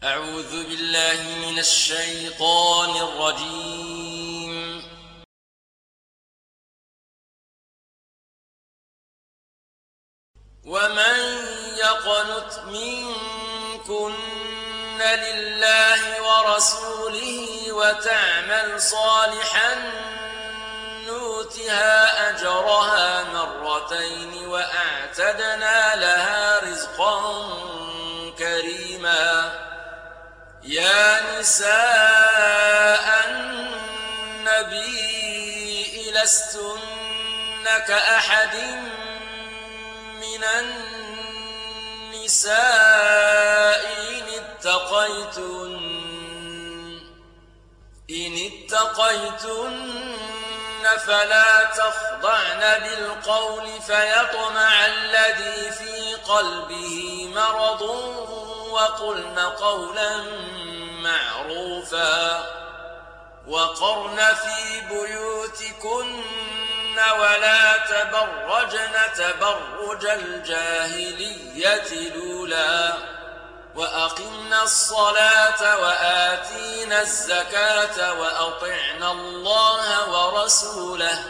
أعوذ بالله من الشيطان الرجيم. ومن يقنت منكن لله ورسوله وتعمل صالحا نؤتها أجرها مرتين وأعتدنا لها رزقا كريما. يا نساء النبي لستن كأحد من النساء إن اتقيتن فلا تخضعن بالقول فيطمع الذي في قلبه مرض وقلن قولا معروفا. وقرن في بيوتكن ولا تبرجن تبرج الجاهلية الأولى وأقمنا الصلاة وآتينا الزكاة وأطعنا الله ورسوله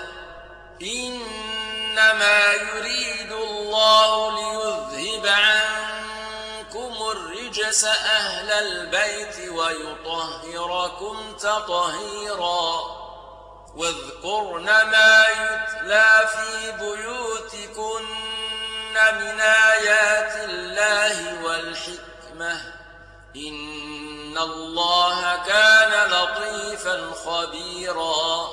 إنما يريد الله ليذهب عنكم الرجس أهل البيت ويطهركم تطهيرا. واذكرن ما يتلى في بيوتكن من آيات الله والحكمة إن الله كان لطيفا خبيرا.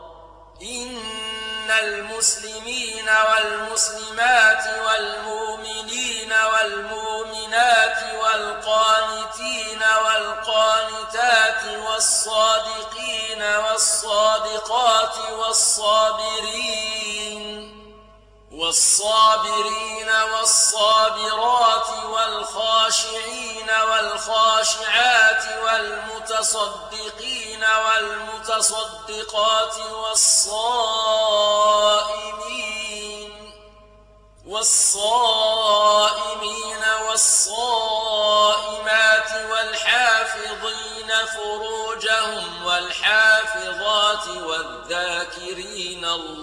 إن المسلمين والمسلمات والمؤمنين والمؤمنات والقانتين والقانتات والصادقين والصادقات والصابرين والصابرات والخاشعين والخاشعات والمتصدقين والمتصدقات والصائمين والصائمات والحافظين فروجهم والحافظات والذاكرين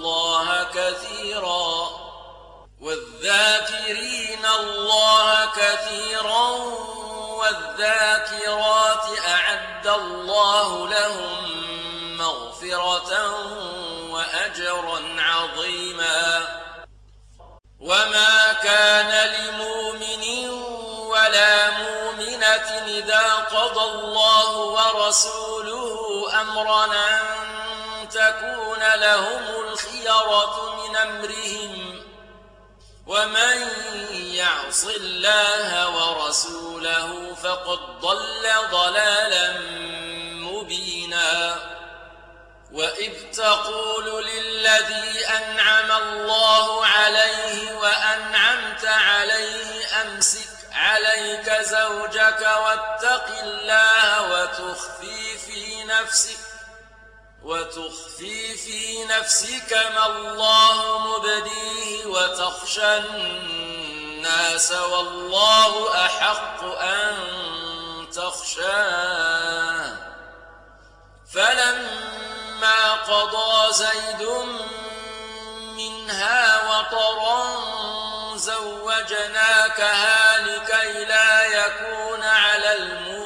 الله كثيرا والذاكرات أعد الله لهم مغفرة وأجرا عظيما. وما كان لمؤمن ولا مؤمنة إذا قضى الله ورسوله أمرا أن تكون لهم الخيرة من أمرهم ومن يعص الله ورسوله فقد ضل ضلالا مبينا. وإذ تقول للذي أنعم الله عليه وأنعمت عليه أمسك عليك زوجك واتق الله وتخفي في نفسك ما الله مبديه وتخشى الناس والله أحق أن تخشاه. فلما قضى زيد منها وطرا زوجناكها لكي لا يكون على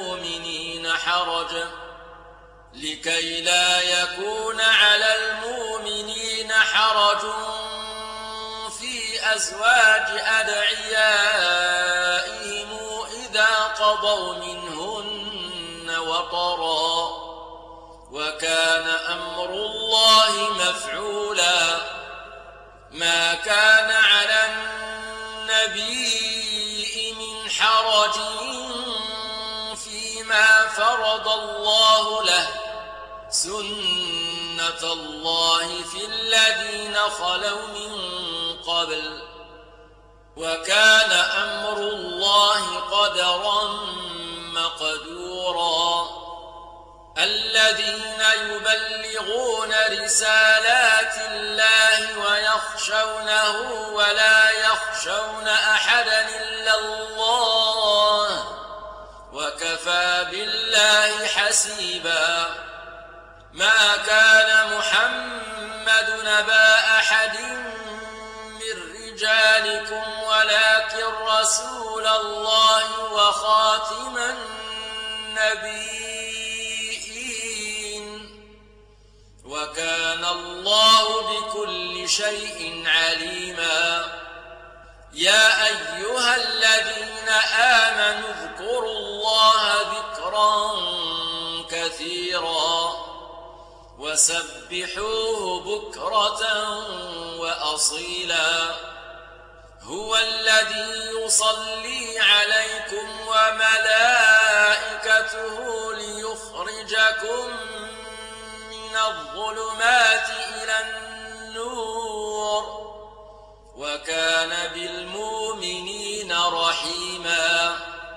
المؤمنين حرج في أزواج أدعيائهم إذا قضوا منهن وطرا وكان أمر الله مفعولا. ما كان على النبي من حرج فيما فرض الله له سنة الله في الذين خلوا من قبل وكان أمر الله قدرا مقدورا. الذين يبلغون رسالات الله ويخشونه ولا يخشون أحدا إلا الله وكفى بالله حسيبا ما كان محمد نبا أحد من رجالكم ولكن رسول الله وخاتم النبيين وكان الله بكل شيء عليما يا أيها الذين آمنوا اذكروا الله ذكرا كثيرا وسبحوه بكرة وأصيلا هو الذي يصلي عليكم وملائكته ليخرجكم من الظلمات إلى النور وكان بالمؤمنين رحيما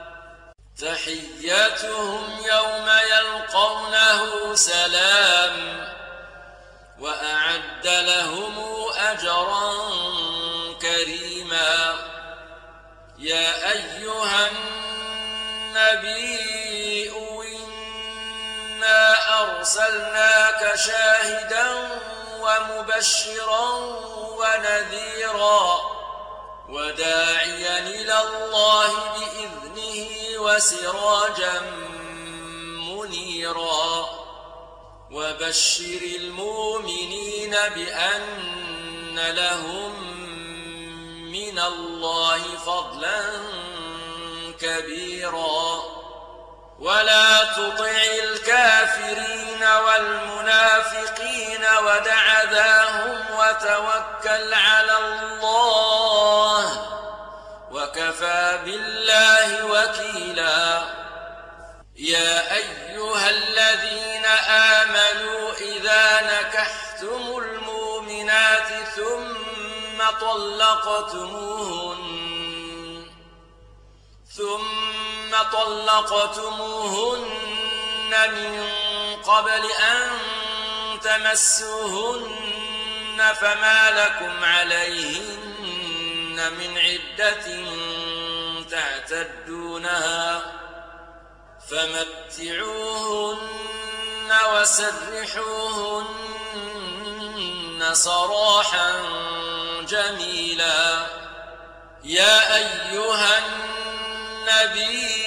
تحيتهم يوم يلقونه سلام وأعد لهم أجرا كريما يا أيها النبي إنا أرسلناك شاهدا ومبشرا ونذيرا وداعيا إلى الله بإذنه وسراجا منيرا وبشر المؤمنين بأن لهم من الله فضلا كبيرا ولا تطع الكافرين والمنافقين ودع ذاهم وتوكل على الله وكفى بالله وكيلا يا أيها الذين آمنوا إذا نكحتم المؤمنات ثم طلقتموهن من قبل أن تمسوهن فما لكم عليهن من عدة تعتدونها فمتعوهن وسرحوهن سراحا جميلا يا أيها النبي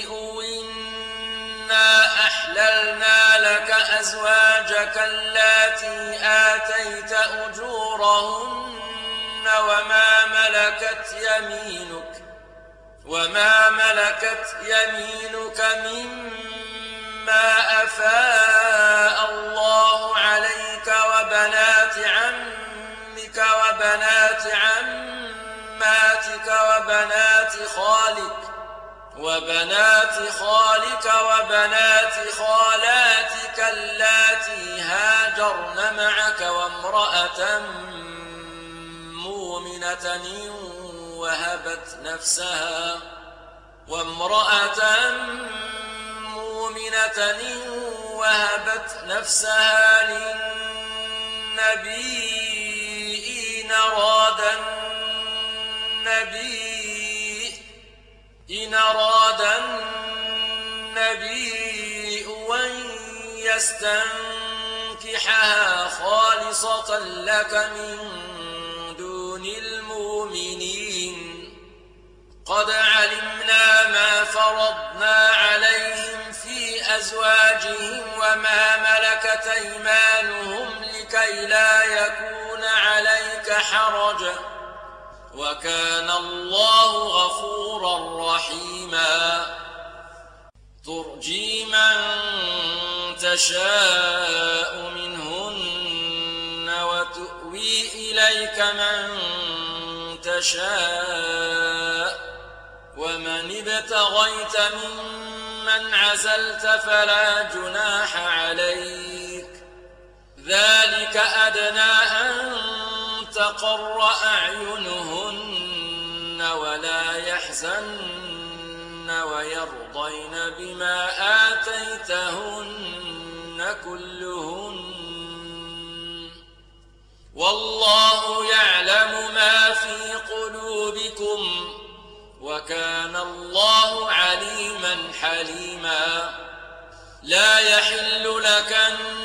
إنا أحللنا لك أزواجك اللاتي آتيت أجورهن وما ملكت يمينك مما أفاء الله عليك وبنات عمك وبنات عماتك وبنات خالك وبنات خالاتك اللاتي هاجرن معك وامرأة مؤمنة وهبت نفسها للنبي إن أراد النبي أن يستنكحها خالصة لك من دون المؤمنين قد علمنا ما فرضنا عليهم في أزواجهم وما ملكت أيمانهم لكي لا يكون عليك حرج وكان الله غفورا رحيما ترجي من تشاء منهن وتؤوي إليك من تشاء ومن ابتغيت ممن عزلت فلا جناح عليك ذلك أدنى أن تقر أعينهن ولا يحزن ويرضين بما آتيتهن كلهن والله يعلم ما في قلوبكم وكان الله عليما حليما. لا يحل لك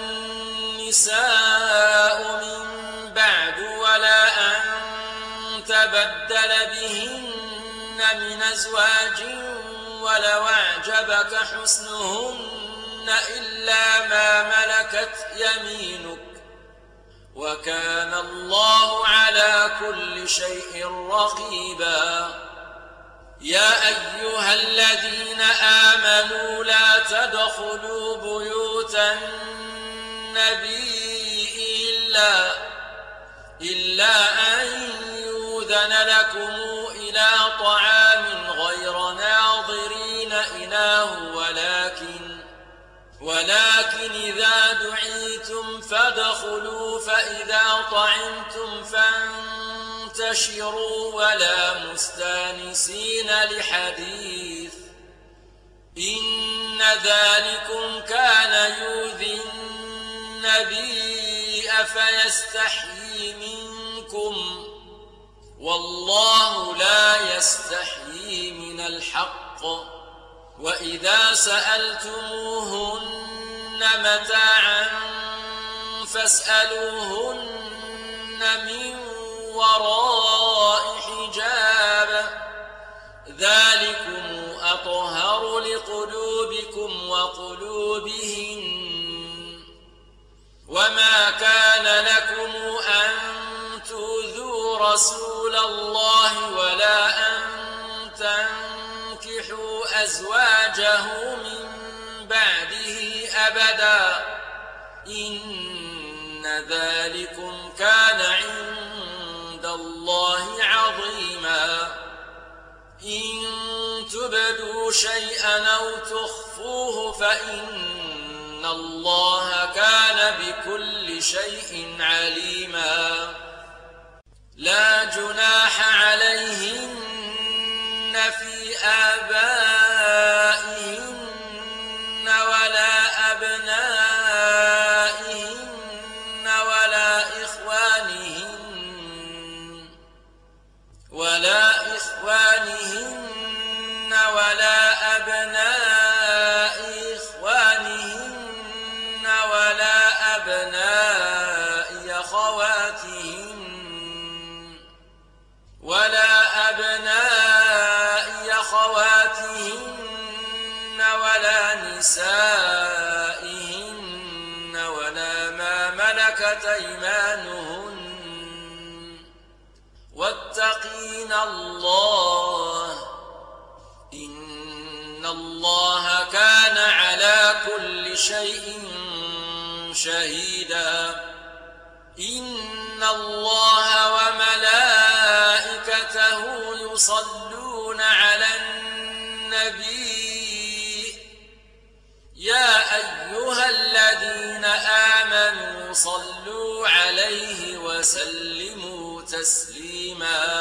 النساء من بعد ولا أن تبدل بهن من أزواج ولو أعجبك حسنهن إلا ما ملكت يمينك وكان الله على كل شيء رقيبا. يا أيها الذين آمنوا لا تدخلوا بيوت النبي إلا أن يؤذن لكم إلى طعام غير ناظرين إناه ولكن إذا دعيتم فادخلوا فإذا طعمتم فانتشروا ولا مستانسين لحديث إن ذلكم كان يؤذي النبي فيستحيي منكم والله لا يستحيي من الحق. وإذا سألتموهن متاعا فاسألوهن من وراء حجاب ذلكم أطهر لقلوبكم وقلوبهن. وما كان لكم أن تؤذوا رسول الله ولا أن تنكحوا أزواجه من بعده أبدا إن ذلكم كان عند الله عظيما. إن تبدوا شيئا أو تخفوه فإن الله كان بكل شيء عليما. لا جناح عليهن في آبائهن ولا أبنائهن ولا إخوانهن ولا أبناء إخوانهن ولا أبناء أخواتهن ولا نسائهن ولا ما ملكت أيمانهن واتقين الله إن الله كان على كل شيء شهيدا. إن الله وملائكته يصلون على النبي يا أيها الذين آمنوا صلوا عليه وسلموا تسليما.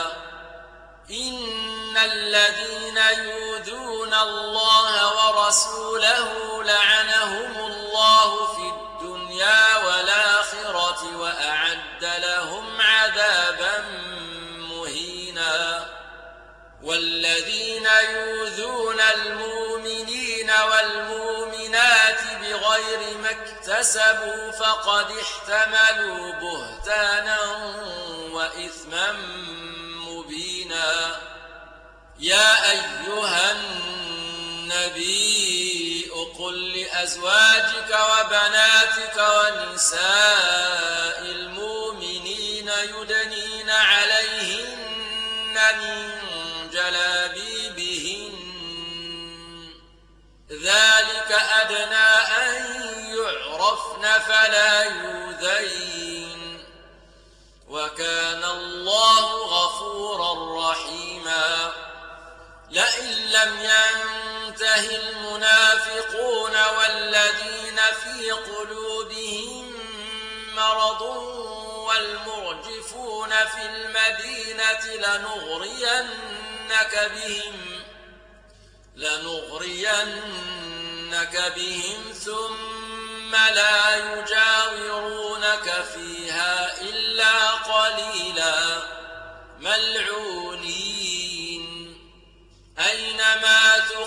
إن الذين يؤذون الله ورسوله لعنهم الله في الدنيا والآخرة وأعد لهم عذابا مهينا. والذين يؤذون المؤمنين والمؤمنات بغير ما اكتسبوا فقد احتملوا بهتانا وإثما مبينا. يا أيها النبي قل لأزواجك وبناتك ونساء المؤمنين يدنين عليهن من جلابيبهن ذلك أدنى أن يعرفن فلا يؤذين وكان الله غفورا رحيما. لئن لم ينته المنافقون والذين في قلوبهم مرض والمرجفون في المدينة لنغرينك بهم ثم لا يجاورونك فيها إلا قليلا ملعونين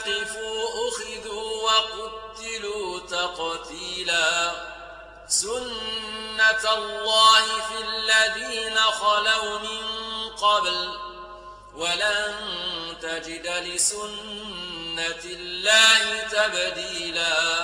ثقفوا أخذوا وقتلوا تقتيلا سنة الله في الذين خلوا من قبل ولن تجد لسنة الله تبديلا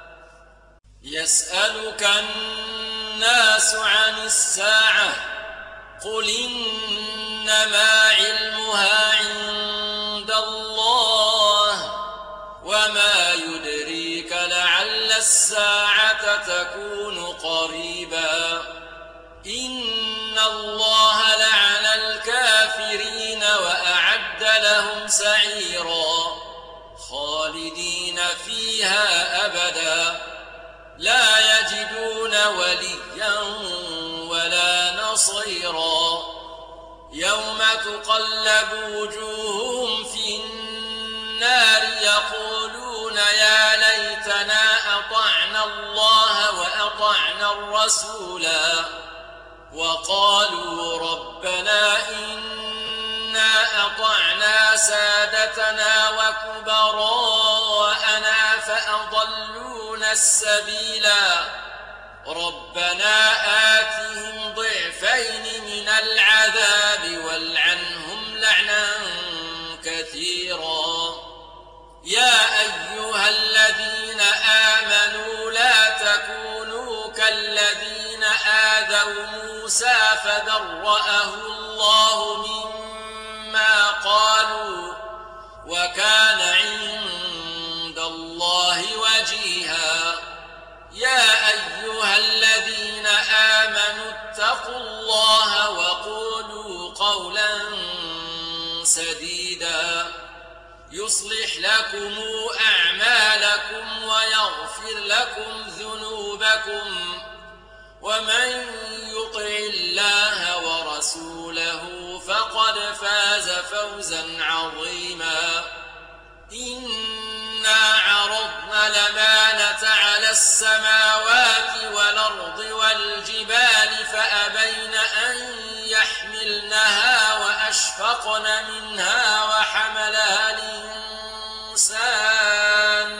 يسألك الناس عن الساعة قل إنما علمها عند الله وما يدريك لعل الساعة تكون قريبا إن الله لعن الكافرين وأعد لهم سعيرا خالدين فيها أبدا لا يجدون وليا ولا نصيرا يوم تقلب وجوههم في النار يقولون يا ليتنا أطعنا الله وأطعنا الرسولا وقالوا ربنا إنا أطعنا سادتنا وكبراءنا فأضلونا السبيلا ربنا آتهم ضعفين من العذاب والعنهم لعنا كثيرا يا أيها الذين آمنوا لا تكونوا كالذين آذوا موسى فبرأه الله مما قالوا وكان عند الله وجيها يا أيها الذين آمنوا اتقوا الله وقولوا قولا سديدا يصلح لكم أعمالكم ويغفر لكم ذنوبكم ومن يطع الله ورسوله فقد فاز فوزا عظيما إنا عرضنا الأمانة على السماوات والأرض والجبال فأبين أن يحملنها وأشفقن منها وحملها الإنسان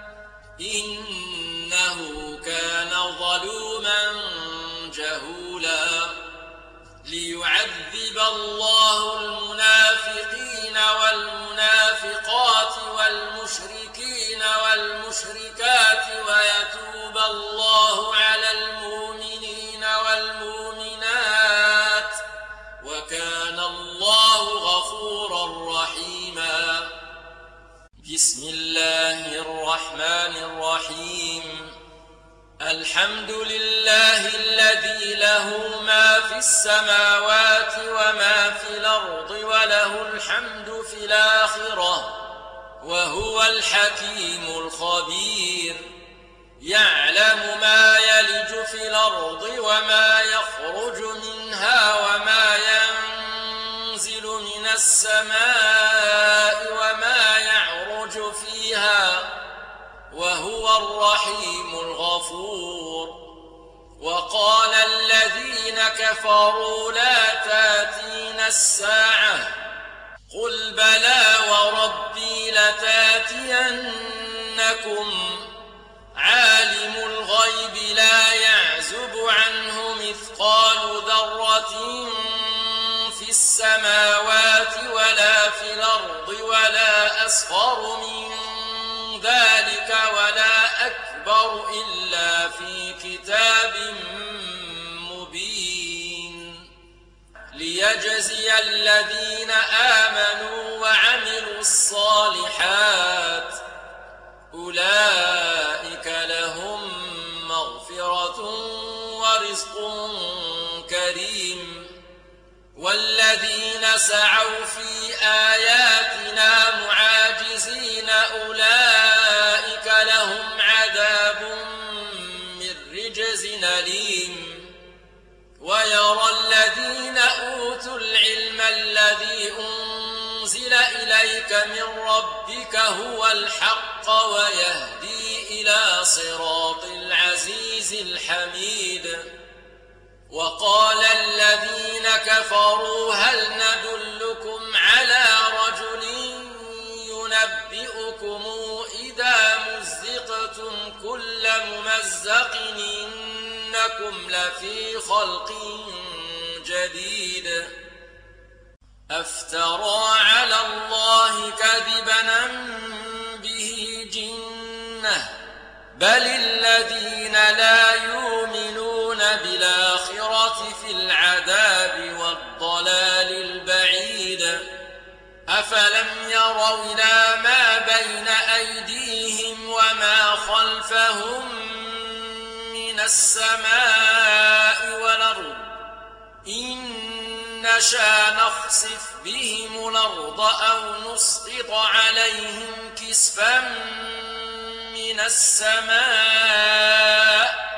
إنه كان ظلوما جهولا ليعذب الله المنافقين والمنافقات والمشركين والمشركات ويتوب الله على المؤمنين والمؤمنات وكان الله غفورا رحيما بسم الله الرحمن الرحيم الحمد لله الذي له ما في السماوات وما في الأرض وله الحمد في الآخرة وهو الحكيم الخبير يعلم ما يلج في الأرض وما يخرج منها وما ينزل من السماء وما يعرج فيها وهو الرحيم الغفور وقال الذين كفروا لا تاتينا الساعة قل بلى وربي لتاتينكم عالم الغيب لا يعزب عنه مثقال ذرة في السماوات ولا في الأرض ولا أصغر من ذلك ولا أكبر إلا في كتاب مبين ليجزي الذين آمنوا وعملوا الصالحات أولئك لهم مغفرة ورزق كريم والذين سعوا في آياتنا معاجزين أولئك لهم عذاب من رجز أليم ويرى الذين أوتوا العلم الذي أنزل إليك من ربك هو الحق ويهدي إلى صراط العزيز الحميد وقال الذين كفروا هل ندلكم على رجل ينبئكم كل ممزق إنكم لفي خلق جديد أفترى على الله كذبا أم به جنة بل الذين لا يؤمنون بالآخرة في العذاب والضلال البعيد أفلم يروا إلى ما بين أيديهم وما خلفهم من السماء والأرض إن نشأ نخسف بهم الأرض أو نسقط عليهم كسفا من السماء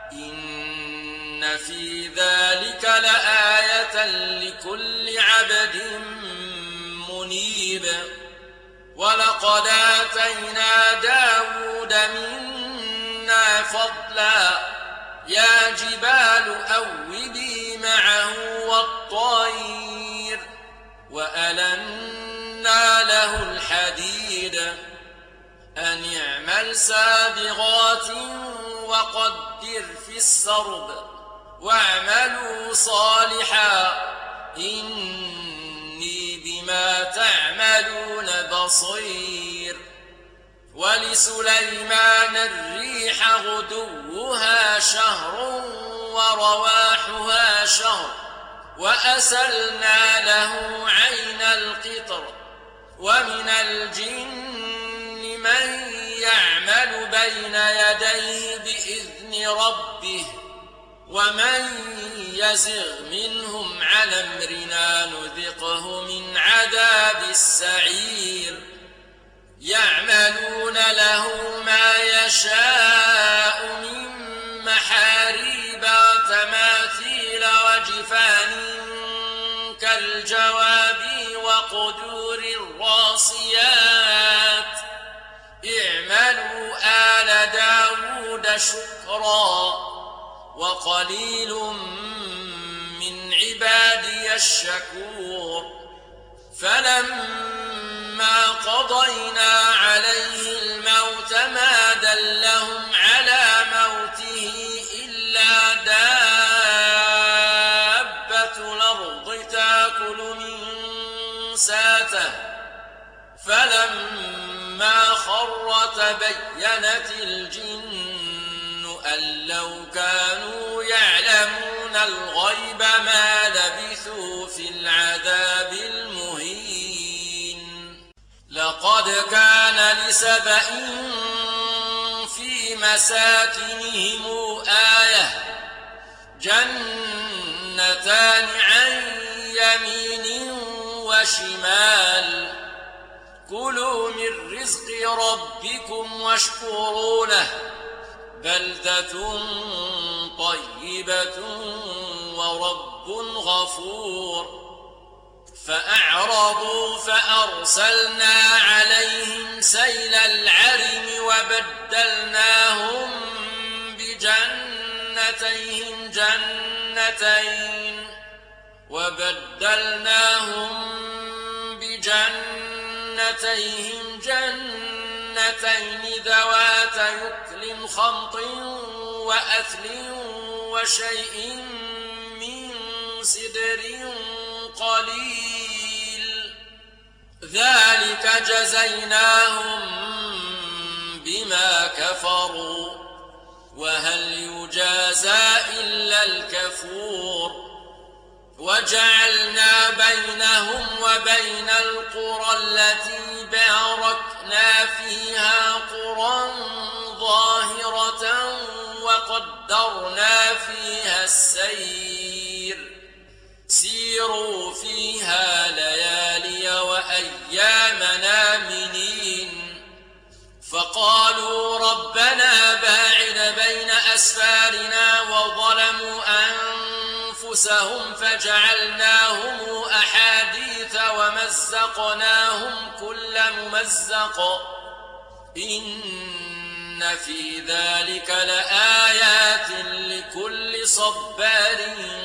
إن في ذلك لآية لكل عبد منيب ولقد آتينا داود منا فضلا يا جبال أوبي معه والطير وألنا له الحديد أن اعمل سابغات وقدر في السرد واعملوا صالحا إني بما تعملون بصير ولسليمان الريح غدوها شهر ورواحها شهر وأسلنا له عين القطر ومن الجن من يعمل بين يديه بإذن ربه ومن يزغ منهم عن أمرنا نذقه من عذاب السعير يعملون له ما يشاء من محاريب وتماثيل وجفان كالجواب وقدور الراسيات اعملوا آل داود شكرا وقليل من عبادي الشكور فلما قضينا عليه الموت ما دلهم على موته إلا دابة الأرض تأكل من ساته فلما خر تبينت الجن أن لو كانوا يعلمون الغيب ما لبثوا في العذاب المهين لقد كان لسبإ في مساكنهم آية جنتان عن يمين وشمال كلوا من رزق ربكم واشكروا له بلدة طيبة ورب غفور فأعرضوا فأرسلنا عليهم سيل العرم وبدلناهم بجنتين ذوات يكل خمط وأثل وشيء من سدر قليل ذلك جزيناهم بما كفروا وهل يجازى إلا الكفور وجعلنا بينهم وبين القرى التي باركنا فيها قرى ظاهرة وقدرنا فيها السير سيروا فيها ليالي وأيام آمنين فقالوا ربنا باعد بين أسفارنا وظلموا أنفسهم فجعلناهم أحاديث ومزقناهم كل ممزق إن في ذلك لآيات لكل صبار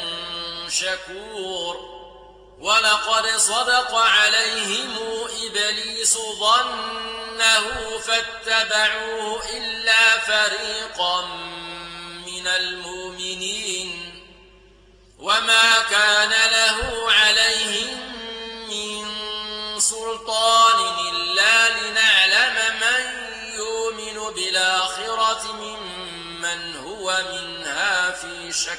شكور ولقد صدق عليهم إبليس ظن فاتبعوه إلا فريقا من المؤمنين وما كان له عليهم من سلطان إلا لنعلم من يؤمن بالآخرة ممن هو منها في شك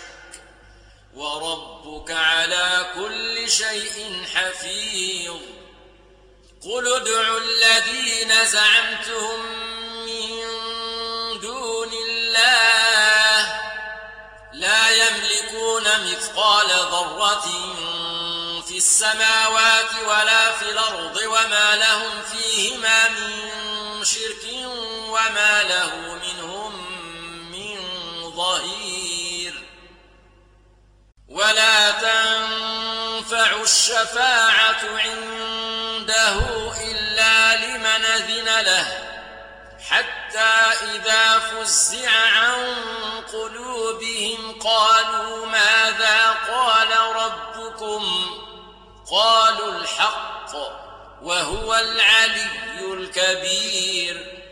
وربك على كل شيء حفيظ قل ادعوا الذين زعمتم من دون الله لا يملكون مثقال ذرة في السماوات ولا في الأرض وما لهم فيهما من شرك وما له منهم من ظهير ولا تنفع الشفاعة عنده إلا لمن أذن له حتى إذا فزع عن قلوبهم قالوا ماذا قال ربكم قالوا الحق وهو العلي الكبير